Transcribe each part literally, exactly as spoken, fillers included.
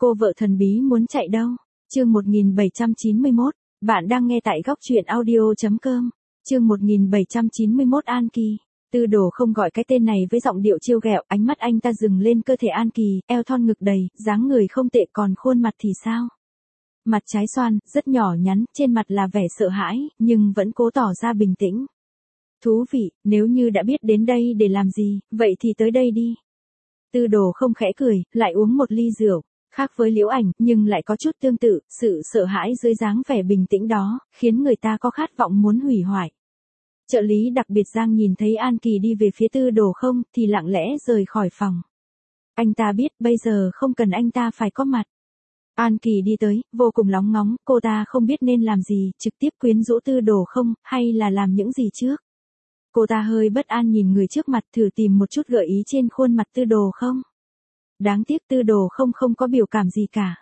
Cô vợ thần bí muốn chạy đâu? Chương một nghìn bảy trăm chín mươi mốt, bạn đang nghe tại góc truyện audio.com. Chương một nghìn bảy trăm chín mươi mốt An Kỳ. Tư Đồ không gọi cái tên này với giọng điệu trêu ghẹo, ánh mắt anh ta dừng lên cơ thể An Kỳ, eo thon ngực đầy, dáng người không tệ, còn khuôn mặt thì sao? Mặt trái xoan, rất nhỏ nhắn, trên mặt là vẻ sợ hãi, nhưng vẫn cố tỏ ra bình tĩnh. Thú vị, nếu như đã biết đến đây để làm gì, vậy thì tới đây đi. Tư Đồ không khẽ cười, lại uống một ly rượu. Khác với Liễu Ảnh, nhưng lại có chút tương tự, sự sợ hãi dưới dáng vẻ bình tĩnh đó, khiến người ta có khát vọng muốn hủy hoại. Trợ lý đặc biệt Giang nhìn thấy An Kỳ đi về phía Tư Đồ không, thì lặng lẽ rời khỏi phòng. Anh ta biết bây giờ không cần anh ta phải có mặt. An Kỳ đi tới, vô cùng lóng ngóng, cô ta không biết nên làm gì, trực tiếp quyến rũ Tư Đồ không, hay là làm những gì trước. Cô ta hơi bất an nhìn người trước mặt, thử tìm một chút gợi ý trên khuôn mặt Tư Đồ không. Đáng tiếc Tư Đồ không không có biểu cảm gì cả.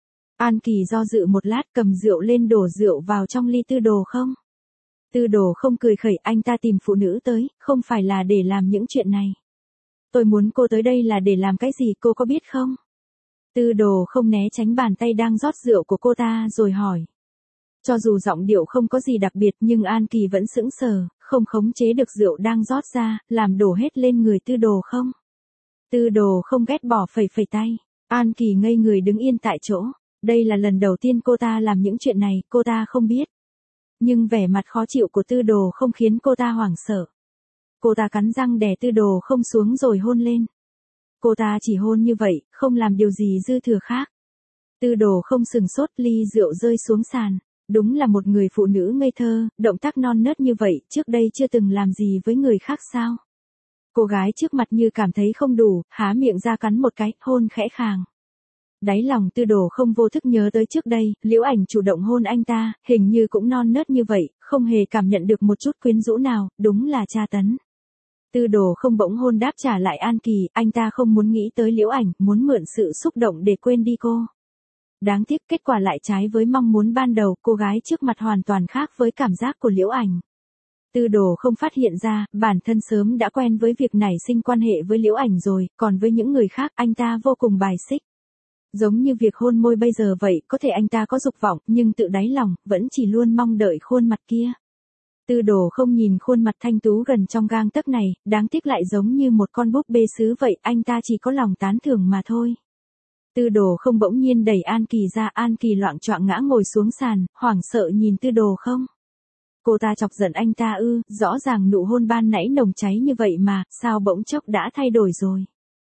An Kỳ do dự một lát, cầm rượu lên đổ rượu vào trong ly Tư Đồ không. Tư Đồ không cười khẩy, anh ta tìm phụ nữ tới, không phải là để làm những chuyện này. Tôi muốn cô tới đây là để làm cái gì, cô có biết không? Tư Đồ không né tránh bàn tay đang rót rượu của cô ta rồi hỏi. Cho dù giọng điệu không có gì đặc biệt nhưng An Kỳ vẫn sững sờ, không khống chế được rượu đang rót ra, làm đổ hết lên người Tư Đồ không. Tư Đồ không ghét bỏ phẩy phẩy tay. An Kỳ ngây người đứng yên tại chỗ. Đây là lần đầu tiên cô ta làm những chuyện này, cô ta không biết. Nhưng vẻ mặt khó chịu của Tư Đồ không khiến cô ta hoảng sợ. Cô ta cắn răng đè Tư Đồ không xuống rồi hôn lên. Cô ta chỉ hôn như vậy, không làm điều gì dư thừa khác. Tư Đồ không sừng sốt, ly rượu rơi xuống sàn. Đúng là một người phụ nữ ngây thơ, động tác non nớt như vậy, trước đây chưa từng làm gì với người khác sao? Cô gái trước mặt như cảm thấy không đủ, há miệng ra cắn một cái, hôn khẽ khàng. Đáy lòng Tư Đồ không vô thức nhớ tới trước đây, Liễu Ảnh chủ động hôn anh ta, hình như cũng non nớt như vậy, không hề cảm nhận được một chút quyến rũ nào, đúng là tra tấn. Tư Đồ không bỗng hôn đáp trả lại An Kỳ, anh ta không muốn nghĩ tới Liễu Ảnh, muốn mượn sự xúc động để quên đi cô. Đáng tiếc kết quả lại trái với mong muốn ban đầu, cô gái trước mặt hoàn toàn khác với cảm giác của Liễu Ảnh. Tư Đồ không phát hiện ra, bản thân sớm đã quen với việc nảy sinh quan hệ với Liễu Ảnh rồi, còn với những người khác anh ta vô cùng bài xích. Giống như việc hôn môi bây giờ vậy, có thể anh ta có dục vọng, nhưng tự đáy lòng, vẫn chỉ luôn mong đợi khuôn mặt kia. Tư Đồ không nhìn khuôn mặt thanh tú gần trong gang tấc này, đáng tiếc lại giống như một con búp bê sứ vậy, anh ta chỉ có lòng tán thưởng mà thôi. Tư Đồ không bỗng nhiên đẩy An Kỳ ra, An Kỳ loạng choạng ngã ngồi xuống sàn, hoảng sợ nhìn Tư Đồ không. Cô ta chọc giận anh ta ư, rõ ràng nụ hôn ban nãy nồng cháy như vậy mà, sao bỗng chốc đã thay đổi rồi.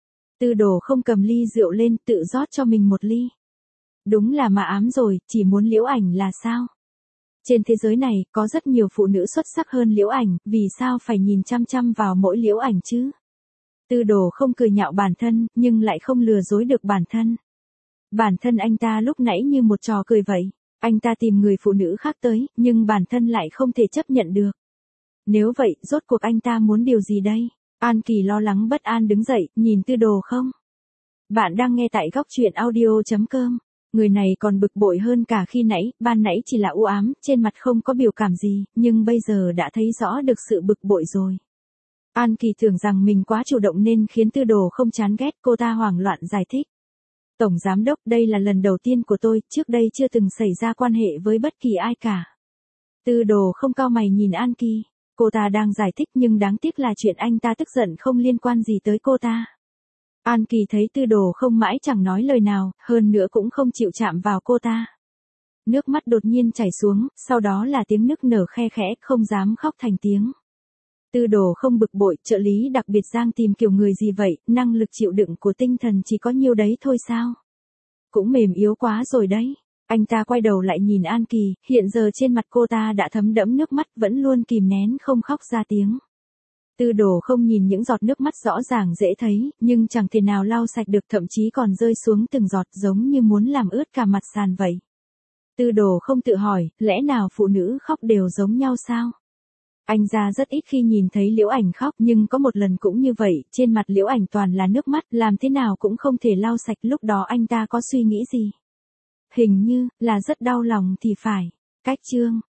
Tư Đồ không cầm ly rượu lên, tự rót cho mình một ly. Đúng là mà ám rồi, chỉ muốn Liễu Ảnh là sao? Trên thế giới này, có rất nhiều phụ nữ xuất sắc hơn Liễu Ảnh, vì sao phải nhìn chăm chăm vào mỗi Liễu Ảnh chứ? Tư Đồ không cười nhạo bản thân, nhưng lại không lừa dối được bản thân. Bản thân anh ta lúc nãy như một trò cười vậy. Anh ta tìm người phụ nữ khác tới, nhưng bản thân lại không thể chấp nhận được. Nếu vậy, rốt cuộc anh ta muốn điều gì đây? An Kỳ lo lắng bất an đứng dậy, nhìn Tư Đồ không. Bạn đang nghe tại góc truyện audio.com. Người này còn bực bội hơn cả khi nãy, ban nãy chỉ là u ám, trên mặt không có biểu cảm gì, nhưng bây giờ đã thấy rõ được sự bực bội rồi. An Kỳ tưởng rằng mình quá chủ động nên khiến Tư Đồ không chán ghét, cô ta hoảng loạn giải thích. Tổng giám đốc, đây là lần đầu tiên của tôi, trước đây chưa từng xảy ra quan hệ với bất kỳ ai cả. Tư Đồ không cau mày nhìn An Kỳ. Cô ta đang giải thích nhưng đáng tiếc là chuyện anh ta tức giận không liên quan gì tới cô ta. An Kỳ thấy Tư Đồ không mãi chẳng nói lời nào, hơn nữa cũng không chịu chạm vào cô ta. Nước mắt đột nhiên chảy xuống, sau đó là tiếng nức nở khe khẽ, không dám khóc thành tiếng. Tư Đồ không bực bội, trợ lý đặc biệt Giang tìm kiểu người gì vậy, năng lực chịu đựng của tinh thần chỉ có nhiêu đấy thôi sao? Cũng mềm yếu quá rồi đấy. Anh ta quay đầu lại nhìn An Kỳ, hiện giờ trên mặt cô ta đã thấm đẫm nước mắt, vẫn luôn kìm nén không khóc ra tiếng. Tư Đồ không nhìn những giọt nước mắt rõ ràng dễ thấy, nhưng chẳng thể nào lau sạch được, thậm chí còn rơi xuống từng giọt giống như muốn làm ướt cả mặt sàn vậy. Tư Đồ không tự hỏi, lẽ nào phụ nữ khóc đều giống nhau sao? Anh ra rất ít khi nhìn thấy Liễu Ảnh khóc, nhưng có một lần cũng như vậy, trên mặt Liễu Ảnh toàn là nước mắt, làm thế nào cũng không thể lau sạch, lúc đó anh ta có suy nghĩ gì? Hình như, là rất đau lòng thì phải. Cách chương.